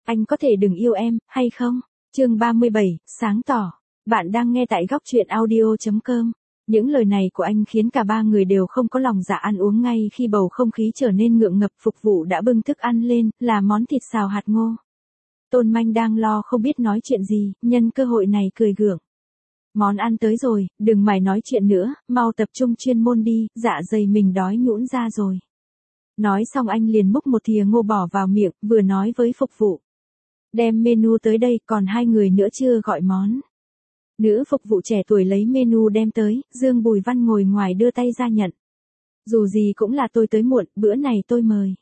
Anh có thể đừng yêu em, hay không? Chương 37, sáng tỏ. Bạn đang nghe tại góc truyện audio.com. Những lời này của anh khiến cả ba người đều không có lòng dạ ăn uống ngay khi bầu không khí trở nên ngượng ngập. Phục vụ đã bưng thức ăn lên, là món thịt xào hạt ngô. Tôn Manh đang lo không biết nói chuyện gì, nhân cơ hội này cười gượng. Món ăn tới rồi, đừng mải nói chuyện nữa, mau tập trung chuyên môn đi, dạ dày mình đói nhũn ra rồi. Nói xong anh liền múc một thìa ngô bỏ vào miệng, vừa nói với phục vụ. Đem menu tới đây, còn hai người nữa chưa gọi món. Nữ phục vụ trẻ tuổi lấy menu đem tới, Dương Bùi Văn ngồi ngoài đưa tay ra nhận. Dù gì cũng là tôi tới muộn, bữa này tôi mời.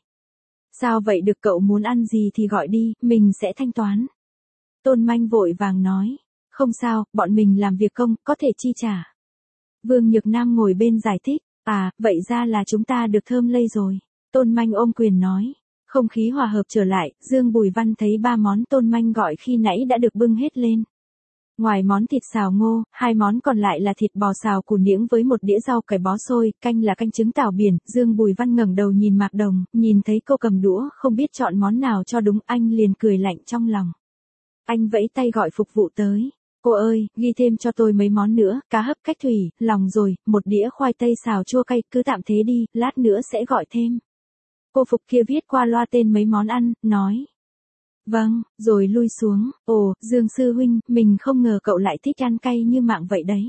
Sao vậy được, cậu muốn ăn gì thì gọi đi, mình sẽ thanh toán. Tôn Manh vội vàng nói. Không sao, bọn mình làm việc công, có thể chi trả. Vương Nhược Nam ngồi bên giải thích. À, vậy ra là chúng ta được thơm lây rồi. Tôn Manh ôm quyền nói. Không khí hòa hợp trở lại, Dương Bùi Văn thấy ba món Tôn Manh gọi khi nãy đã được bưng hết lên. Ngoài món thịt xào ngô, hai món còn lại là thịt bò xào củ niễng với một đĩa rau cải bó xôi, canh là canh trứng tảo biển. Dương Bùi Văn ngẩng đầu nhìn Mạc Đồng, nhìn thấy cô cầm đũa, không biết chọn món nào cho đúng, anh liền cười lạnh trong lòng. Anh vẫy tay gọi phục vụ tới. Cô ơi, ghi thêm cho tôi mấy món nữa, cá hấp cách thủy, lòng rồi, một đĩa khoai tây xào chua cay, cứ tạm thế đi, lát nữa sẽ gọi thêm. Cô phục kia viết qua loa tên mấy món ăn, nói. Vâng, rồi lui xuống. Ồ, Dương sư huynh, mình không ngờ cậu lại thích ăn cay như mạng vậy đấy.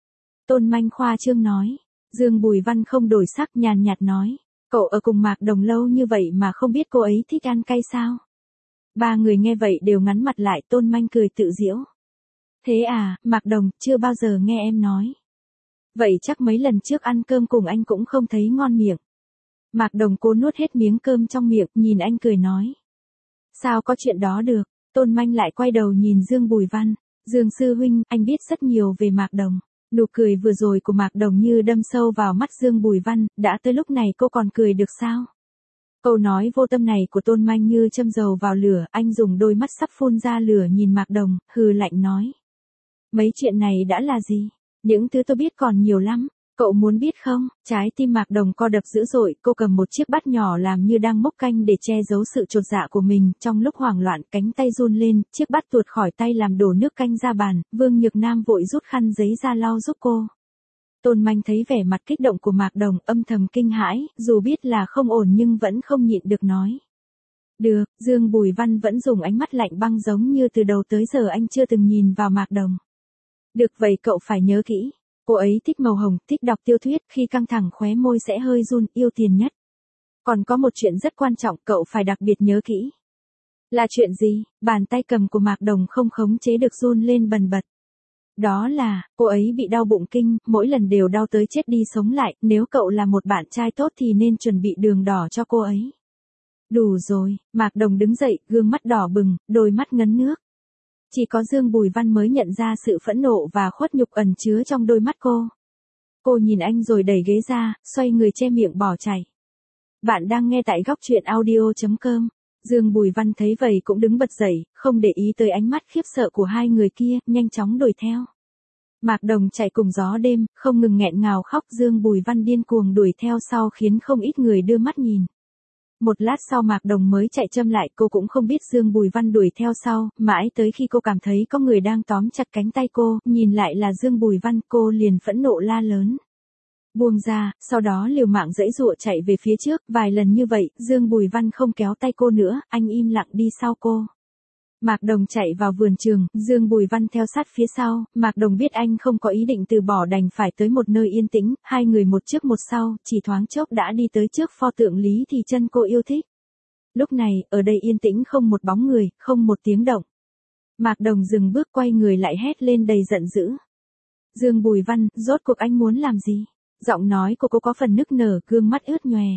Tôn Manh khoa trương nói. Dương Bùi Văn không đổi sắc, nhàn nhạt nói. Cậu ở cùng Mạc Đồng lâu như vậy mà không biết cô ấy thích ăn cay sao? Ba người nghe vậy đều ngắn mặt lại, Tôn Manh cười tự giễu. Thế à, Mạc Đồng, chưa bao giờ nghe em nói. Vậy chắc mấy lần trước ăn cơm cùng anh cũng không thấy ngon miệng. Mạc Đồng cố nuốt hết miếng cơm trong miệng, nhìn anh cười nói. Sao có chuyện đó được? Tôn Manh lại quay đầu nhìn Dương Bùi Văn. Dương sư huynh, anh biết rất nhiều về Mạc Đồng. Nụ cười vừa rồi của Mạc Đồng như đâm sâu vào mắt Dương Bùi Văn, đã tới lúc này cô còn cười được sao? Câu nói vô tâm này của Tôn Manh như châm dầu vào lửa, anh dùng đôi mắt sắp phun ra lửa nhìn Mạc Đồng, hừ lạnh nói. Mấy chuyện này đã là gì? Những thứ tôi biết còn nhiều lắm. Cậu muốn biết không? Trái tim Mạc Đồng co đập dữ dội, cô cầm một chiếc bát nhỏ làm như đang múc canh để che giấu sự chột dạ của mình, trong lúc hoảng loạn cánh tay run lên, chiếc bát tuột khỏi tay làm đổ nước canh ra bàn, Vương Nhược Nam vội rút khăn giấy ra lau giúp cô. Tôn Manh thấy vẻ mặt kích động của Mạc Đồng, âm thầm kinh hãi, dù biết là không ổn nhưng vẫn không nhịn được nói. Được, Dương Bùi Văn vẫn dùng ánh mắt lạnh băng giống như từ đầu tới giờ anh chưa từng nhìn vào Mạc Đồng. Được vậy cậu phải nhớ kỹ. Cô ấy thích màu hồng, thích đọc tiểu thuyết, khi căng thẳng khóe môi sẽ hơi run, yêu tiền nhất. Còn có một chuyện rất quan trọng cậu phải đặc biệt nhớ kỹ. Là chuyện gì? Bàn tay cầm của Mạc Đồng không khống chế được run lên bần bật. Đó là, cô ấy bị đau bụng kinh, mỗi lần đều đau tới chết đi sống lại, nếu cậu là một bạn trai tốt thì nên chuẩn bị đường đỏ cho cô ấy. Đủ rồi, Mạc Đồng đứng dậy, gương mắt đỏ bừng, đôi mắt ngấn nước. Chỉ có Dương Bùi Văn mới nhận ra sự phẫn nộ và khuất nhục ẩn chứa trong đôi mắt cô. Cô nhìn anh rồi đẩy ghế ra, xoay người che miệng bỏ chạy. Bạn đang nghe tại góc truyện audio.com. Dương Bùi Văn thấy vậy cũng đứng bật dậy, không để ý tới ánh mắt khiếp sợ của hai người kia, nhanh chóng đuổi theo. Mạc Đồng chạy cùng gió đêm, không ngừng nghẹn ngào khóc, Dương Bùi Văn điên cuồng đuổi theo sau khiến không ít người đưa mắt nhìn. Một lát sau Mạc Đồng mới chạy chậm lại, cô cũng không biết Dương Bùi Văn đuổi theo sau, mãi tới khi cô cảm thấy có người đang tóm chặt cánh tay cô, nhìn lại là Dương Bùi Văn, cô liền phẫn nộ la lớn. Buông ra, sau đó liều mạng giãy giụa chạy về phía trước, vài lần như vậy, Dương Bùi Văn không kéo tay cô nữa, anh im lặng đi sau cô. Mạc Đồng chạy vào vườn trường, Dương Bùi Văn theo sát phía sau, Mạc Đồng biết anh không có ý định từ bỏ đành phải tới một nơi yên tĩnh, hai người một trước một sau, chỉ thoáng chốc đã đi tới trước pho tượng Lý Thì Chân cô yêu thích. Lúc này, ở đây yên tĩnh không một bóng người, không một tiếng động. Mạc Đồng dừng bước quay người lại hét lên đầy giận dữ. Dương Bùi Văn, rốt cuộc anh muốn làm gì? Giọng nói của cô có phần nức nở, gương mắt ướt nhòe.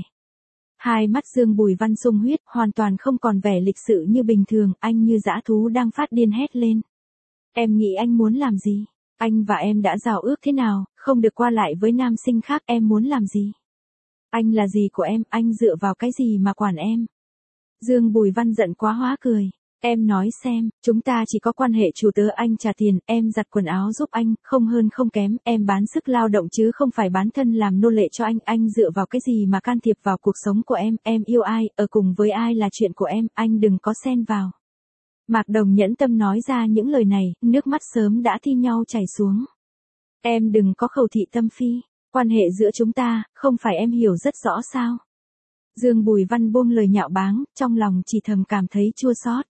Hai mắt Dương Bùi Văn sung huyết, hoàn toàn không còn vẻ lịch sự như bình thường, anh như dã thú đang phát điên hét lên. Em nghĩ anh muốn làm gì? Anh và em đã giao ước thế nào, không được qua lại với nam sinh khác, em muốn làm gì? Anh là gì của em, anh dựa vào cái gì mà quản em? Dương Bùi Văn giận quá hóa cười. Em nói xem, chúng ta chỉ có quan hệ chủ tớ, anh trả tiền, em giặt quần áo giúp anh, không hơn không kém, em bán sức lao động chứ không phải bán thân làm nô lệ cho anh dựa vào cái gì mà can thiệp vào cuộc sống của em yêu ai, ở cùng với ai là chuyện của em đừng có xen vào. Mạc Đồng nhẫn tâm nói ra những lời này, nước mắt sớm đã thi nhau chảy xuống. Em đừng có khẩu thị tâm phi, quan hệ giữa chúng ta, không phải em hiểu rất rõ sao. Dương Bùi Văn buông lời nhạo báng, trong lòng chỉ thầm cảm thấy chua xót.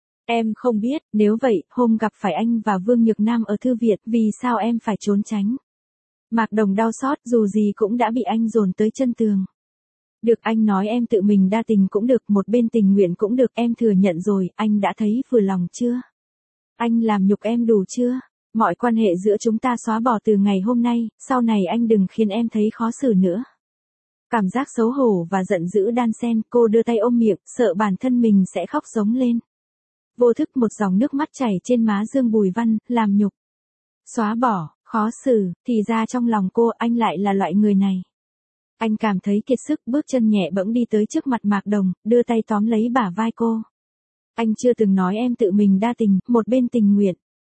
Em không biết, nếu vậy, hôm gặp phải anh và Vương Nhược Nam ở thư viện, vì sao em phải trốn tránh? Mạc Đồng đau xót, dù gì cũng đã bị anh dồn tới chân tường. Được, anh nói em tự mình đa tình cũng được, một bên tình nguyện cũng được, em thừa nhận rồi, anh đã thấy vừa lòng chưa? Anh làm nhục em đủ chưa? Mọi quan hệ giữa chúng ta xóa bỏ từ ngày hôm nay, sau này anh đừng khiến em thấy khó xử nữa. Cảm giác xấu hổ và giận dữ đan xen, cô đưa tay ôm miệng, sợ bản thân mình sẽ khóc giống lên. Vô thức một dòng nước mắt chảy trên má Dương Bùi Văn, làm nhục. Xóa bỏ, khó xử, thì ra trong lòng cô anh lại là loại người này. Anh cảm thấy kiệt sức, bước chân nhẹ bẫng đi tới trước mặt Mạc Đồng, đưa tay tóm lấy bả vai cô. Anh chưa từng nói em tự mình đa tình, một bên tình nguyện.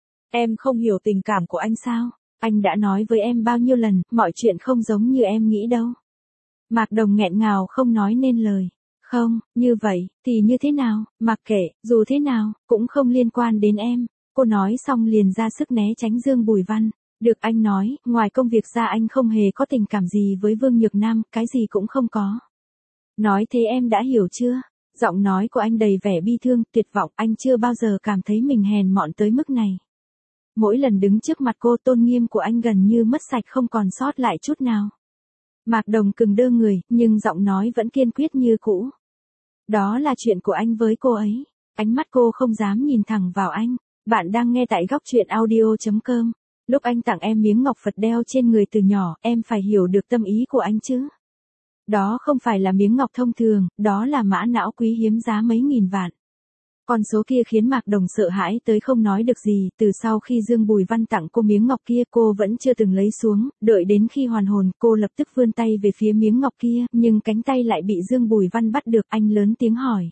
Em không hiểu tình cảm của anh sao? Anh đã nói với em bao nhiêu lần, mọi chuyện không giống như em nghĩ đâu. Mạc Đồng nghẹn ngào không nói nên lời. Không, như vậy, thì như thế nào, mặc kệ, dù thế nào, cũng không liên quan đến em. Cô nói xong liền ra sức né tránh Dương Bùi Văn. Được, anh nói, ngoài công việc ra anh không hề có tình cảm gì với Vương Nhược Nam, cái gì cũng không có. Nói thế em đã hiểu chưa? Giọng nói của anh đầy vẻ bi thương, tuyệt vọng, anh chưa bao giờ cảm thấy mình hèn mọn tới mức này. Mỗi lần đứng trước mặt cô, tôn nghiêm của anh gần như mất sạch, không còn sót lại chút nào. Mạc Đồng cứng đơ người, nhưng giọng nói vẫn kiên quyết như cũ. Đó là chuyện của anh với cô ấy. Ánh mắt cô không dám nhìn thẳng vào anh. Bạn đang nghe tại góc truyện audio.com. Lúc anh tặng em miếng ngọc Phật đeo trên người từ nhỏ, em phải hiểu được tâm ý của anh chứ. Đó không phải là miếng ngọc thông thường, đó là mã não quý hiếm giá mấy nghìn vạn. Con số kia khiến Mạc Đồng sợ hãi tới không nói được gì, từ sau khi Dương Bùi Văn tặng cô miếng ngọc kia cô vẫn chưa từng lấy xuống, đợi đến khi hoàn hồn cô lập tức vươn tay về phía miếng ngọc kia, nhưng cánh tay lại bị Dương Bùi Văn bắt được, anh lớn tiếng hỏi.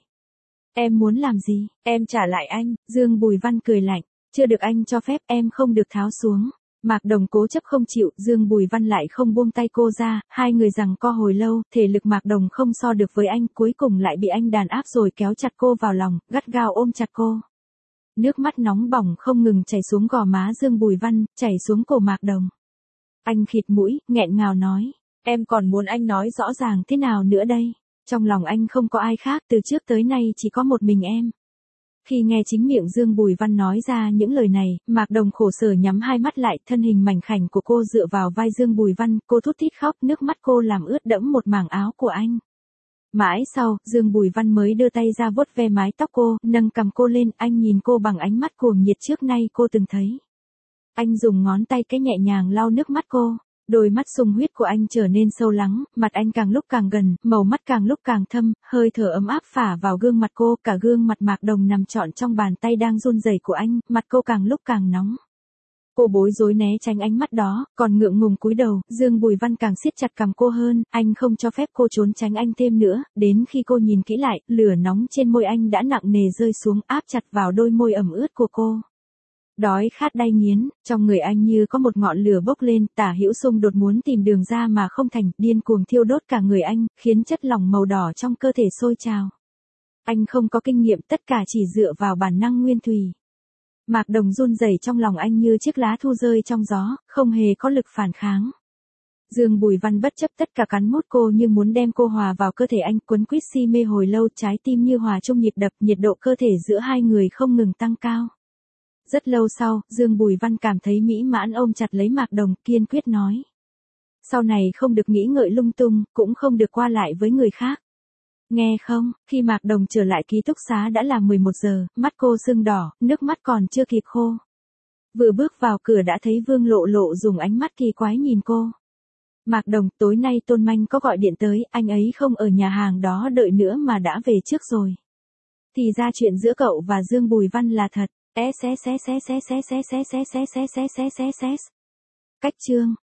Em muốn làm gì? Em trả lại anh. Dương Bùi Văn cười lạnh, chưa được anh cho phép em không được tháo xuống. Mạc Đồng cố chấp không chịu, Dương Bùi Văn lại không buông tay cô ra, hai người giằng co hồi lâu, thể lực Mạc Đồng không so được với anh, cuối cùng lại bị anh đàn áp rồi kéo chặt cô vào lòng, gắt gao ôm chặt cô. Nước mắt nóng bỏng không ngừng chảy xuống gò má Dương Bùi Văn, chảy xuống cổ Mạc Đồng. Anh khịt mũi, nghẹn ngào nói, em còn muốn anh nói rõ ràng thế nào nữa đây? Trong lòng anh không có ai khác, từ trước tới nay chỉ có một mình em. Khi nghe chính miệng Dương Bùi Văn nói ra những lời này, Mạc Đồng khổ sở nhắm hai mắt lại, thân hình mảnh khảnh của cô dựa vào vai Dương Bùi Văn, cô thút thít khóc, nước mắt cô làm ướt đẫm một mảng áo của anh. Mãi sau, Dương Bùi Văn mới đưa tay ra vuốt ve mái tóc cô, nâng cằm cô lên, anh nhìn cô bằng ánh mắt cuồng nhiệt trước nay cô từng thấy. Anh dùng ngón tay cái nhẹ nhàng lau nước mắt cô. Đôi mắt sung huyết của anh trở nên sâu lắng, mặt anh càng lúc càng gần, màu mắt càng lúc càng thâm, hơi thở ấm áp phả vào gương mặt cô, cả gương mặt Mạc Đồng nằm trọn trong bàn tay đang run rẩy của anh, mặt cô càng lúc càng nóng. Cô bối rối né tránh ánh mắt đó, còn ngượng ngùng cúi đầu, Dương Bùi Văn càng siết chặt cằm cô hơn, anh không cho phép cô trốn tránh anh thêm nữa, đến khi cô nhìn kỹ lại, lửa nóng trên môi anh đã nặng nề rơi xuống, áp chặt vào đôi môi ẩm ướt của cô. Đói khát đay nghiến, trong người anh như có một ngọn lửa bốc lên, tả hữu xung đột muốn tìm đường ra mà không thành, điên cuồng thiêu đốt cả người anh, khiến chất lỏng màu đỏ trong cơ thể sôi trào. Anh không có kinh nghiệm, tất cả chỉ dựa vào bản năng nguyên thủy. Mạc Đồng run rẩy trong lòng anh như chiếc lá thu rơi trong gió, không hề có lực phản kháng. Dương Bùi Văn bất chấp tất cả cắn mút cô như muốn đem cô hòa vào cơ thể anh, quấn quýt si mê hồi lâu, trái tim như hòa chung nhịp đập, nhiệt độ cơ thể giữa hai người không ngừng tăng cao. Rất lâu sau, Dương Bùi Văn cảm thấy mỹ mãn ôm chặt lấy Mạc Đồng, kiên quyết nói. Sau này không được nghĩ ngợi lung tung, cũng không được qua lại với người khác. Nghe không, khi Mạc Đồng trở lại ký túc xá đã là 11 giờ, mắt cô sưng đỏ, nước mắt còn chưa kịp khô. Vừa bước vào cửa đã thấy Vương Lộ Lộ dùng ánh mắt kỳ quái nhìn cô. Mạc Đồng, tối nay Tôn Manh có gọi điện tới, anh ấy không ở nhà hàng đó đợi nữa mà đã về trước rồi. Thì ra chuyện giữa cậu và Dương Bùi Văn là thật. Cách chương